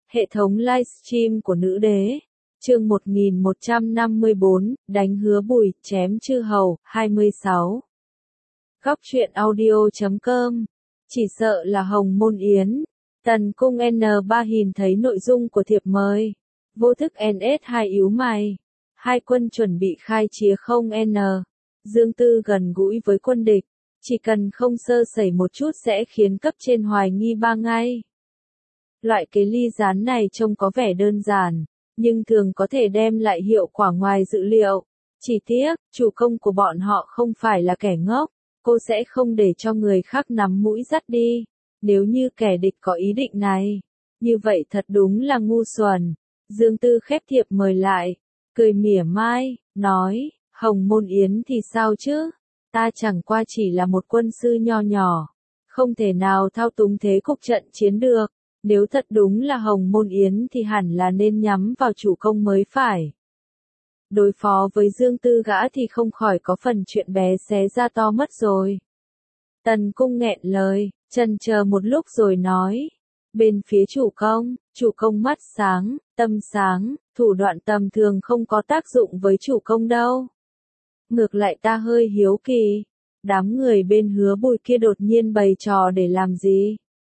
Hệ thống livestream của nữ đế. Chương 1154, đánh hứa Bùi, chém chư hầu, 26. Góc truyện audio.com. Chỉ sợ là Hồng Môn Yến. Tần cung N3 nhìn thấy nội dung của thiệp mời. Vô thức NS2 yếu mày. Hai quân chuẩn bị khai chiến không N. Dương Tư gần gũi với quân địch. Chỉ cần không sơ sẩy một chút sẽ khiến cấp trên hoài nghi ba ngay. Loại kế ly gián này trông có vẻ đơn giản, nhưng thường có thể đem lại hiệu quả ngoài dự liệu. Chỉ tiếc, chủ công của bọn họ không phải là kẻ ngốc, cô sẽ không để cho người khác nắm mũi dắt đi. Nếu như kẻ địch có ý định này, như vậy thật đúng là ngu xuẩn. Dương Tư khép thiệp mời lại, cười mỉa mai, nói, Hồng Môn Yến thì sao chứ? Ta chẳng qua chỉ là một quân sư nho nhỏ, không thể nào thao túng thế cục trận chiến được. Nếu thật đúng là Hồng Môn Yến thì hẳn là nên nhắm vào chủ công mới phải. Đối phó với Dương Tư gã thì không khỏi có phần chuyện bé xé ra to mất rồi. Tần cung nghẹn lời, chần chờ một lúc rồi nói. Bên phía chủ công mắt sáng, tâm sáng, thủ đoạn tầm thường không có tác dụng với chủ công đâu. Ngược lại ta hơi hiếu kỳ, đám người bên Hứa Bùi kia đột nhiên bày trò để làm gì?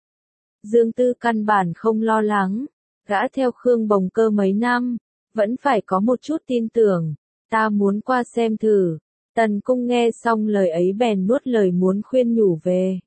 Dương Tư căn bản không lo lắng, gã theo Khương Bồng Cơ mấy năm, vẫn phải có một chút tin tưởng, ta muốn qua xem thử. Tần cung nghe xong lời ấy bèn nuốt lời muốn khuyên nhủ về.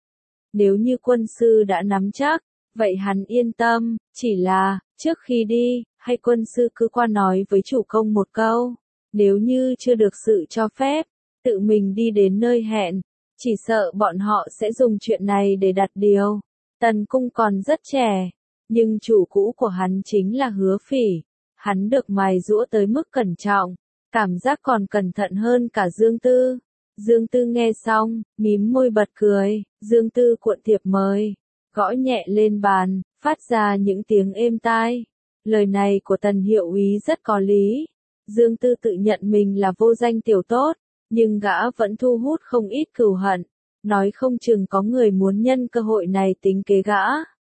Nếu như quân sư đã nắm chắc, vậy hắn yên tâm, chỉ là, trước khi đi, hay quân sư cứ qua nói với chủ công một câu, nếu như chưa được sự cho phép, tự mình đi đến nơi hẹn, chỉ sợ bọn họ sẽ dùng chuyện này để đặt điều. Tần cung còn rất trẻ, nhưng chủ cũ của hắn chính là Hứa Phỉ. Hắn được mài giũa tới mức cẩn trọng, cảm giác còn cẩn thận hơn cả Dương Tư. Dương Tư nghe xong, mím môi bật cười. Dương Tư cuộn thiệp mời, gõ nhẹ lên bàn, phát ra những tiếng êm tai. Lời này của Tần hiệu úy rất có lý. Dương Tư tự nhận mình là vô danh tiểu tốt, nhưng gã vẫn thu hút không ít cừu hận. Nói không chừng có người muốn nhân cơ hội này tính kế gã.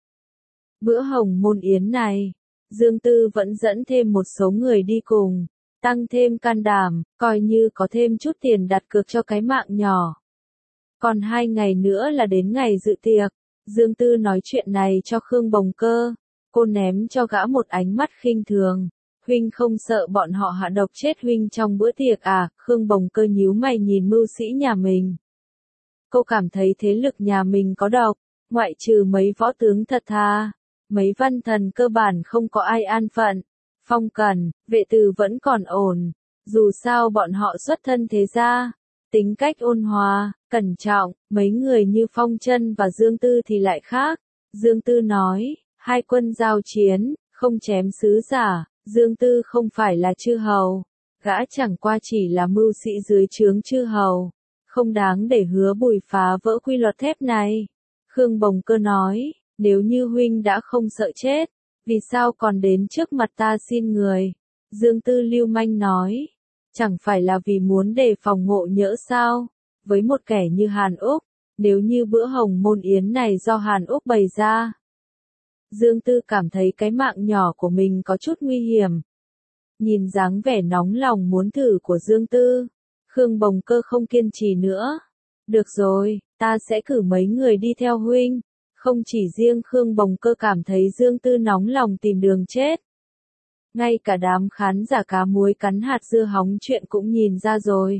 Bữa Hồng Môn Yến này, Dương Tư vẫn dẫn thêm một số người đi cùng, tăng thêm can đảm, coi như có thêm chút tiền đặt cược cho cái mạng nhỏ. Còn 2 ngày nữa là đến ngày dự tiệc, Dương Tư nói chuyện này cho Khương Bồng Cơ, cô ném cho gã một ánh mắt khinh thường. Huynh không sợ bọn họ hạ độc chết huynh trong bữa tiệc à? Khương Bồng Cơ nhíu mày nhìn mưu sĩ nhà mình. Cô cảm thấy thế lực nhà mình có độc, ngoại trừ mấy võ tướng thật thà, mấy văn thần cơ bản không có ai an phận. Phong Cần, Vệ Từ vẫn còn ổn, dù sao bọn họ xuất thân thế gia, tính cách ôn hòa, cẩn trọng, mấy người như Phong Chân và Dương Tư thì lại khác. Dương Tư nói, hai quân giao chiến, không chém sứ giả, Dương Tư không phải là chư hầu, gã chẳng qua chỉ là mưu sĩ dưới trướng chư hầu. Không đáng để Hứa Bùi phá vỡ quy luật thép này. Khương Bồng Cơ nói, nếu như huynh đã không sợ chết, vì sao còn đến trước mặt ta xin người? Dương Tư lưu manh nói, chẳng phải là vì muốn đề phòng ngộ nhỡ sao? Với một kẻ như Hàn Úc, nếu như bữa Hồng Môn Yến này do Hàn Úc bày ra. Dương Tư cảm thấy cái mạng nhỏ của mình có chút nguy hiểm. Nhìn dáng vẻ nóng lòng muốn thử của Dương Tư, Khương Bồng Cơ không kiên trì nữa. Được rồi, ta sẽ cử mấy người đi theo huynh. Không chỉ riêng Khương Bồng Cơ cảm thấy Dương Tư nóng lòng tìm đường chết. Ngay cả đám khán giả cá muối cắn hạt dưa hóng chuyện cũng nhìn ra rồi.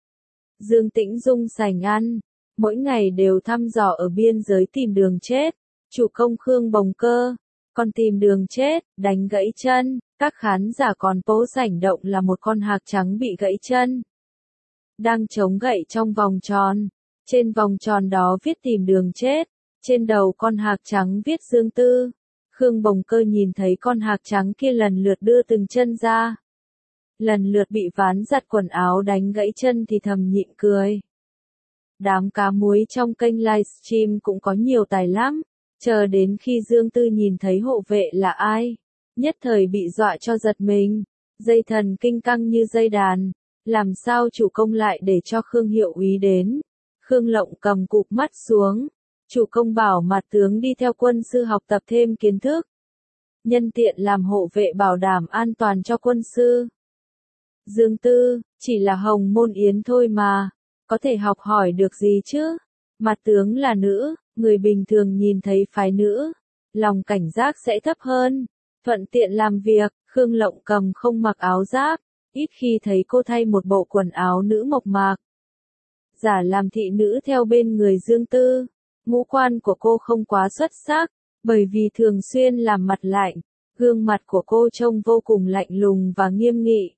Dương Tĩnh Dung sành ăn, mỗi ngày đều thăm dò ở biên giới tìm đường chết. Chủ công Khương Bồng Cơ, còn tìm đường chết, đánh gãy chân. Các khán giả còn cố rảnh động là một con hạc trắng bị gãy chân. Đang chống gậy trong vòng tròn. Trên vòng tròn đó viết tìm đường chết. Trên đầu con hạc trắng viết Dương Tư. Khương Bồng Cơ nhìn thấy con hạc trắng kia lần lượt đưa từng chân ra. Lần lượt bị ván giặt quần áo đánh gãy chân thì thầm nhịn cười. Đám cá muối trong kênh livestream cũng có nhiều tài lắm. Chờ đến khi Dương Tư nhìn thấy hộ vệ là ai, nhất thời bị dọa cho giật mình. Dây thần kinh căng như dây đàn. Làm sao chủ công lại để cho Khương hiệu úy đến? Khương Lộng cầm cụp mắt xuống. Chủ công bảo mặt tướng đi theo quân sư học tập thêm kiến thức. nhân tiện làm hộ vệ bảo đảm an toàn cho quân sư. Dương Tư, chỉ là hồng môn yến thôi mà, có thể học hỏi được gì chứ? Mặt tướng là nữ, người bình thường nhìn thấy phái nữ, lòng cảnh giác sẽ thấp hơn, thuận tiện làm việc. Khương Lộng Cầm không mặc áo giáp, ít khi thấy cô thay một bộ quần áo nữ mộc mạc. Giả làm thị nữ theo bên người Dương Tư, ngũ quan của cô không quá xuất sắc, bởi vì thường xuyên làm mặt lạnh, gương mặt của cô trông vô cùng lạnh lùng và nghiêm nghị.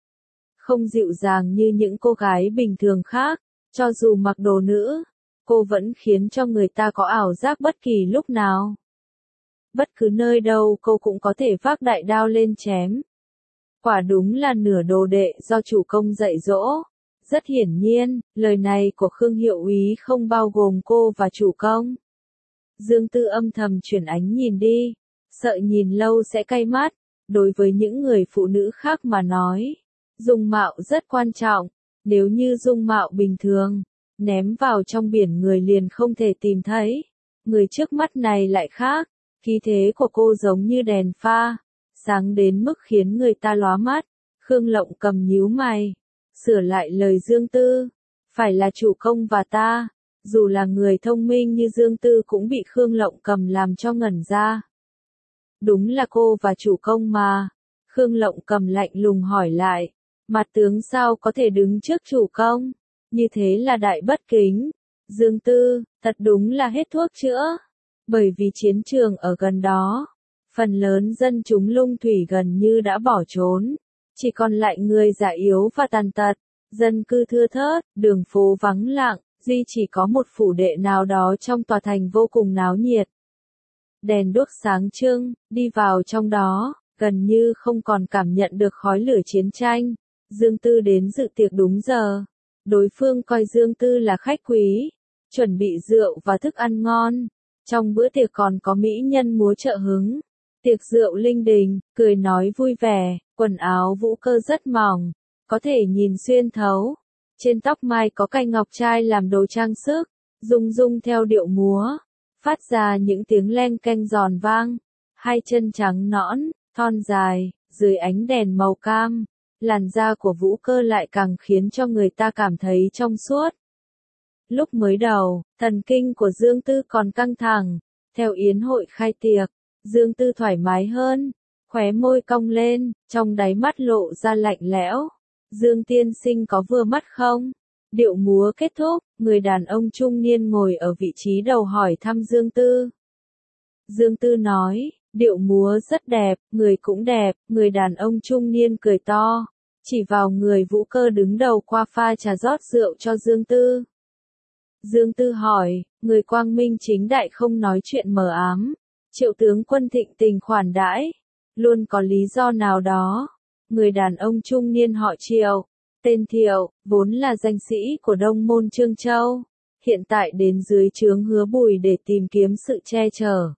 Không dịu dàng như những cô gái bình thường khác, cho dù mặc đồ nữ, cô vẫn khiến cho người ta có ảo giác bất kỳ lúc nào. Bất cứ nơi đâu cô cũng có thể vác đại đao lên chém. Quả đúng là nửa đồ đệ do chủ công dạy dỗ. Rất hiển nhiên, lời này của Khương Hiệu Úy không bao gồm cô và chủ công. Dương Tư âm thầm chuyển ánh nhìn đi, sợ nhìn lâu sẽ cay mắt. Đối với những người phụ nữ khác mà nói, dung mạo rất quan trọng. Nếu như dung mạo bình thường, ném vào trong biển người liền không thể tìm thấy. Người trước mắt này lại khác, khí thế của cô giống như đèn pha, sáng đến mức khiến người ta lóa mắt. Khương Lộng Cầm nhíu mày, sửa lại lời Dương Tư, phải là chủ công và ta. Dù là người thông minh như Dương Tư cũng bị Khương Lộng Cầm làm cho ngẩn ra. Đúng là cô và chủ công mà. Khương Lộng Cầm lạnh lùng hỏi lại, mặt tướng sao có thể đứng trước chủ công, như thế là đại bất kính. Dương Tư, thật đúng là hết thuốc chữa. Bởi vì chiến trường ở gần đó, phần lớn dân chúng Lung Thủy gần như đã bỏ trốn, chỉ còn lại người già yếu và tàn tật, dân cư thưa thớt, đường phố vắng lặng, duy chỉ có một phủ đệ nào đó trong tòa thành vô cùng náo nhiệt. Đèn đuốc sáng trưng, đi vào trong đó, gần như không còn cảm nhận được khói lửa chiến tranh. Dương Tư đến dự tiệc đúng giờ. Đối phương coi Dương Tư là khách quý, chuẩn bị rượu và thức ăn ngon. Trong bữa tiệc còn có mỹ nhân múa trợ hứng. Tiệc rượu linh đình, cười nói vui vẻ, quần áo Vũ Cơ rất mỏng, có thể nhìn xuyên thấu. Trên tóc mai có cây ngọc trai làm đồ trang sức, rung rung theo điệu múa, phát ra những tiếng leng keng giòn vang. Hai chân trắng nõn, thon dài, dưới ánh đèn màu cam, làn da của Vũ Cơ lại càng khiến cho người ta cảm thấy trong suốt. Lúc mới đầu, thần kinh của Dương Tư còn căng thẳng, theo yến hội khai tiệc, Dương Tư thoải mái hơn, khóe môi cong lên, trong đáy mắt lộ ra lạnh lẽo. Dương tiên sinh có vừa mắt không? Điệu múa kết thúc, người đàn ông trung niên ngồi ở vị trí đầu hỏi thăm Dương Tư. Dương Tư nói, điệu múa rất đẹp, người cũng đẹp. Người đàn ông trung niên cười to, chỉ vào người Vũ Cơ đứng đầu qua pha trà rót rượu cho Dương Tư. Dương Tư hỏi, người quang minh chính đại không nói chuyện mờ ám, Triệu tướng quân thịnh tình khoản đãi, luôn có lý do nào đó. Người đàn ông trung niên họ Triệu, tên Thiệu, vốn là danh sĩ của Đông Môn Trương Châu, hiện tại đến dưới trướng Hứa Bùi để tìm kiếm sự che chở.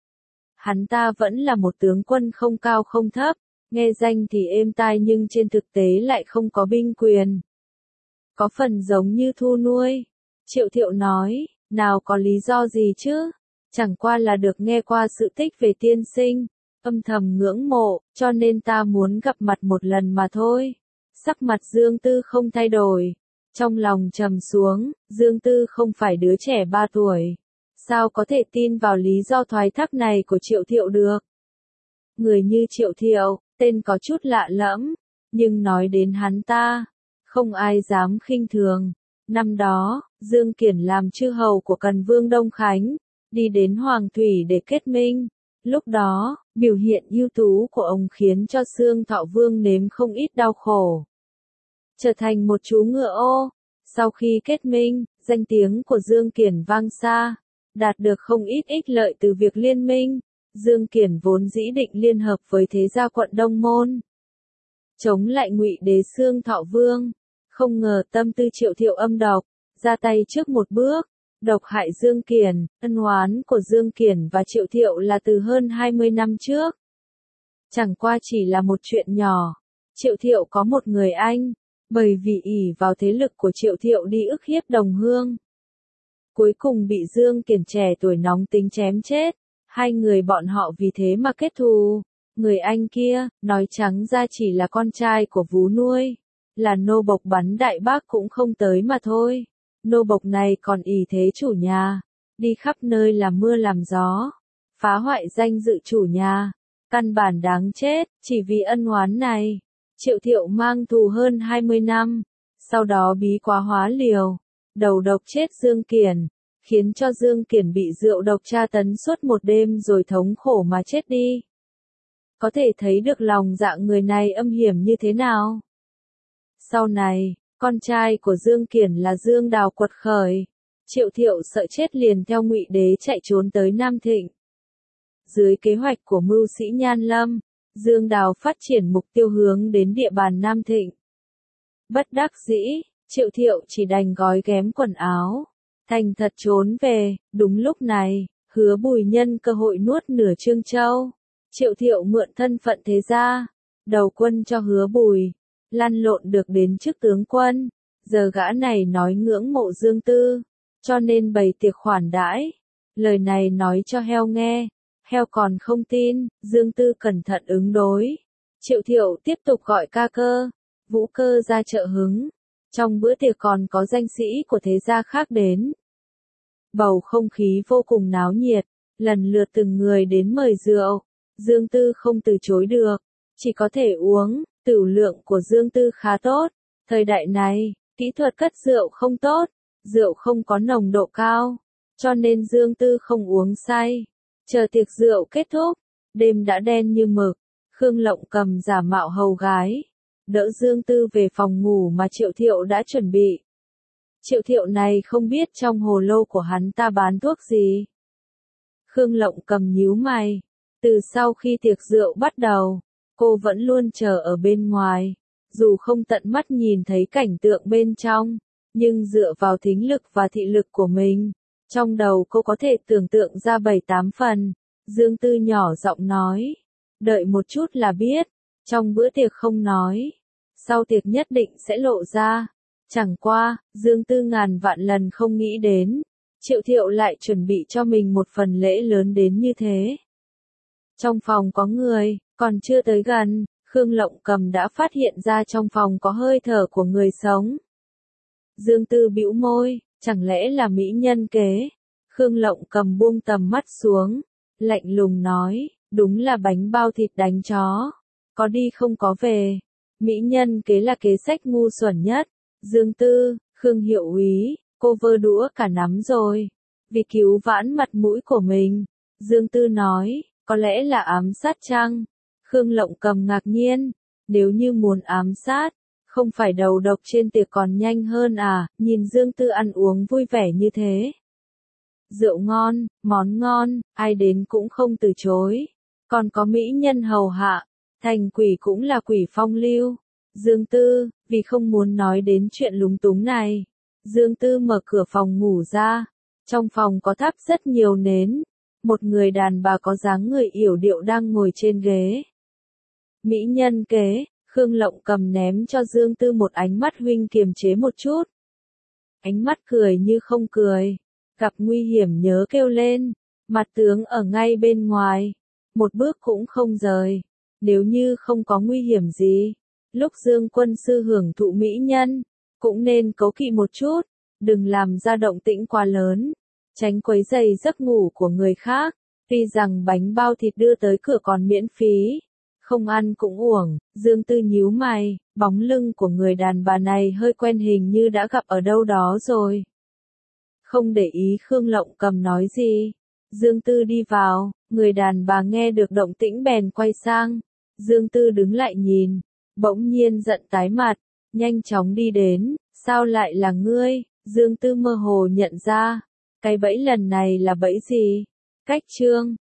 Hắn ta vẫn là một tướng quân không cao không thấp, nghe danh thì êm tai nhưng trên thực tế lại không có binh quyền. Có phần giống như thu nuôi. Triệu Thiệu nói, nào có lý do gì chứ, chẳng qua là được nghe qua sự tích về tiên sinh, âm thầm ngưỡng mộ, cho nên ta muốn gặp mặt một lần mà thôi. Sắc mặt Dương Tư không thay đổi, trong lòng trầm xuống. Dương Tư không phải đứa trẻ 3 tuổi, sao có thể tin vào lý do thoái thác này của Triệu Thiệu được. Người như Triệu Thiệu, tên có chút lạ lẫm, nhưng nói đến hắn ta, không ai dám khinh thường. Năm đó, Dương Kiển làm chư hầu của Cần Vương Đông Khánh, đi đến Hoàng Thủy để kết minh. Lúc đó, biểu hiện ưu tú của ông khiến cho Xương Thọ Vương nếm không ít đau khổ. Trở thành một chú ngựa ô, sau khi kết minh, danh tiếng của Dương Kiển vang xa, đạt được không ít ích lợi từ việc liên minh. Dương Kiển vốn dĩ định liên hợp với thế gia quận Đông Môn, chống lại Ngụy Đế Xương Thọ Vương. Không ngờ tâm tư Triệu Thiệu âm độc, ra tay trước một bước, độc hại Dương Kiển. Ân oán của Dương Kiển và Triệu Thiệu là từ hơn 20 năm trước. Chẳng qua chỉ là một chuyện nhỏ. Triệu Thiệu có một người anh, bởi vì ỷ vào thế lực của Triệu Thiệu đi ức hiếp đồng hương. Cuối cùng bị Dương Kiển trẻ tuổi nóng tính chém chết. Hai người bọn họ vì thế mà kết thù. Người anh kia, nói trắng ra chỉ là con trai của vú nuôi. Là nô bộc bắn đại bác cũng không tới mà thôi. Nô bộc này còn ỷ thế chủ nhà. Đi khắp nơi làm mưa làm gió. Phá hoại danh dự chủ nhà. Căn bản đáng chết, chỉ vì ân oán này. Triệu Thiệu mang thù hơn 20 năm. Sau đó bí quá hóa liều. Đầu độc chết Dương Kiển. Khiến cho Dương Kiển bị rượu độc tra tấn suốt một đêm rồi thống khổ mà chết đi. Có thể thấy được lòng dạ người này âm hiểm như thế nào. Sau này, con trai của Dương Kiển là Dương Đào quật khởi. Triệu Thiệu sợ chết liền theo Ngụy Đế chạy trốn tới Nam Thịnh. Dưới kế hoạch của mưu sĩ Nhan Lâm, Dương Đào phát triển mục tiêu hướng đến địa bàn Nam Thịnh. Bất đắc dĩ, Triệu Thiệu chỉ đành gói ghém quần áo, thành thật trốn về. Đúng lúc này, Hứa Bùi nhân cơ hội nuốt nửa Trương Châu. Triệu Thiệu mượn thân phận thế gia, đầu quân cho Hứa Bùi, lăn lộn được đến chức tướng quân. Giờ gã này nói ngưỡng mộ Dương Tư, cho nên bày tiệc khoản đãi. Lời này nói cho heo nghe, heo còn không tin. Dương Tư cẩn thận ứng đối. Triệu Thiệu tiếp tục gọi ca cơ, vũ cơ ra trợ hứng. Trong bữa tiệc còn có danh sĩ của thế gia khác đến. Bầu không khí vô cùng náo nhiệt, lần lượt từng người đến mời rượu. Dương Tư không từ chối được, chỉ có thể uống. Tửu lượng của Dương Tư khá tốt. Thời đại này, kỹ thuật cất rượu không tốt, rượu không có nồng độ cao, cho nên Dương Tư không uống say. Chờ tiệc rượu kết thúc, đêm đã đen như mực. Khương Lộng Cầm giả mạo hầu gái, đỡ Dương Tư về phòng ngủ mà Triệu Thiệu đã chuẩn bị. Triệu Thiệu này không biết trong hồ lô của hắn ta bán thuốc gì. Khương Lộng Cầm nhíu mày. Từ sau khi tiệc rượu bắt đầu, cô vẫn luôn chờ ở bên ngoài. Dù không tận mắt nhìn thấy cảnh tượng bên trong, nhưng dựa vào thính lực và thị lực của mình, trong đầu cô có thể tưởng tượng ra 7-8 phần. Dương Tư nhỏ giọng nói, đợi một chút là biết, trong bữa tiệc không nói, sau tiệc nhất định sẽ lộ ra. Chẳng qua, Dương Tư ngàn vạn lần không nghĩ đến, Triệu Thiệu lại chuẩn bị cho mình một phần lễ lớn đến như thế. Trong phòng có người, còn chưa tới gần, Khương Lộng Cầm đã phát hiện ra trong phòng có hơi thở của người sống. Dương Tư bĩu môi, chẳng lẽ là mỹ nhân kế? Khương Lộng Cầm buông tầm mắt xuống, lạnh lùng nói, đúng là bánh bao thịt đánh chó, có đi không có về. Mỹ nhân kế là kế sách ngu xuẩn nhất. Dương Tư, Khương hiệu úy, cô vơ đũa cả nắm rồi. Vì cứu vãn mặt mũi của mình, Dương Tư nói, có lẽ là ám sát chăng? Khương Lộng Cầm ngạc nhiên, nếu như muốn ám sát, không phải đầu độc trên tiệc còn nhanh hơn à? Nhìn Dương Tư ăn uống vui vẻ như thế. Rượu ngon, món ngon, ai đến cũng không từ chối. Còn có mỹ nhân hầu hạ, thành quỷ cũng là quỷ phong lưu. Dương Tư, vì không muốn nói đến chuyện lúng túng này, Dương Tư mở cửa phòng ngủ ra. Trong phòng có thắp rất nhiều nến. Một người đàn bà có dáng người yểu điệu đang ngồi trên ghế. Mỹ nhân kế, Khương Lộng Cầm ném cho Dương Tư một ánh mắt huynh kiềm chế một chút. Ánh mắt cười như không cười. Gặp nguy hiểm nhớ kêu lên. Mặt tướng ở ngay bên ngoài. Một bước cũng không rời. Nếu như không có nguy hiểm gì, lúc Dương quân sư hưởng thụ mỹ nhân, cũng nên cố kỵ một chút. Đừng làm ra động tĩnh quá lớn, tránh quấy rầy giấc ngủ của người khác. Tuy rằng bánh bao thịt đưa tới cửa còn miễn phí, không ăn cũng uổng. Dương Tư nhíu mày, bóng lưng của người đàn bà này hơi quen, hình như đã gặp ở đâu đó rồi. Không để ý Khương Lộng Cầm nói gì, Dương Tư đi vào. Người đàn bà nghe được động tĩnh bèn quay sang. Dương Tư đứng lại nhìn, bỗng nhiên giận tái mặt, nhanh chóng đi đến. Sao lại là ngươi? Dương Tư mơ hồ nhận ra, cái bẫy lần này là bẫy gì? Cách chương